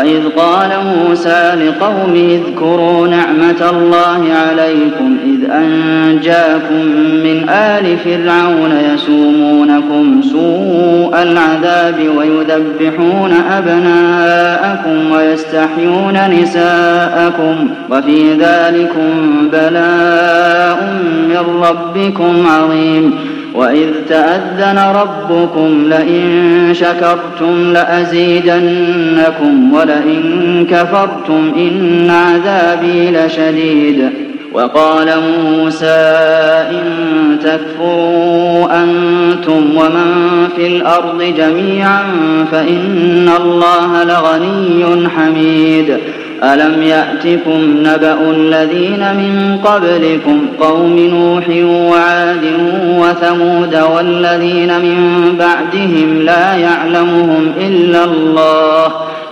وإذ قال موسى لقومه اذكروا نعمة الله عليكم إذ أنجاكم من آل فرعون يسومونكم سوء العذاب ويذبحون أبناءكم ويستحيون نساءكم وفي ذلكم بلاء من ربكم عظيم وإذ تأذن ربكم لئن شكرتم لأزيدنكم ولئن كفرتم إن عذابي لشديد وقال موسى إن تكفروا أنتم ومن في الأرض جميعا فإن الله لغني حميد ألم يأتكم نبأ الذين من قبلكم قوم نوح وعاد وثمود والذين من بعدهم لا يعلمهم إلا الله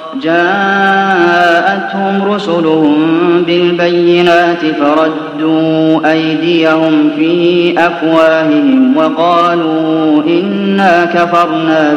جاءتهم رسلهم بالبينات فردوا أيديهم في أفواههم وقالوا إنا كفرنا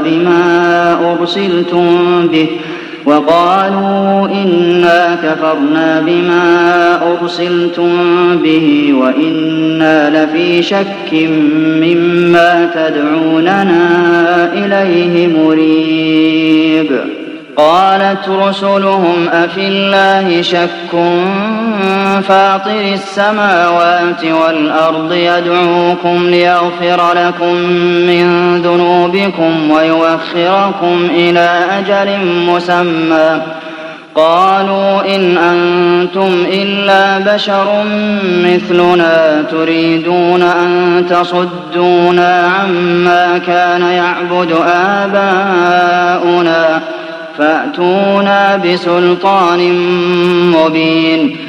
بما أرسلتم به وإنا لفي شك مما تدعوننا إليه مريب قالت رسلهم أفي الله شك فاطر السماوات والأرض يدعوكم ليغفر لكم من ذنوبكم ويؤخركم إلى أجل مسمى قالوا إن أنتم إلا بشر مثلنا تريدون أن تصدونا عما كان يعبد آباؤنا فأتونا بسلطان مبين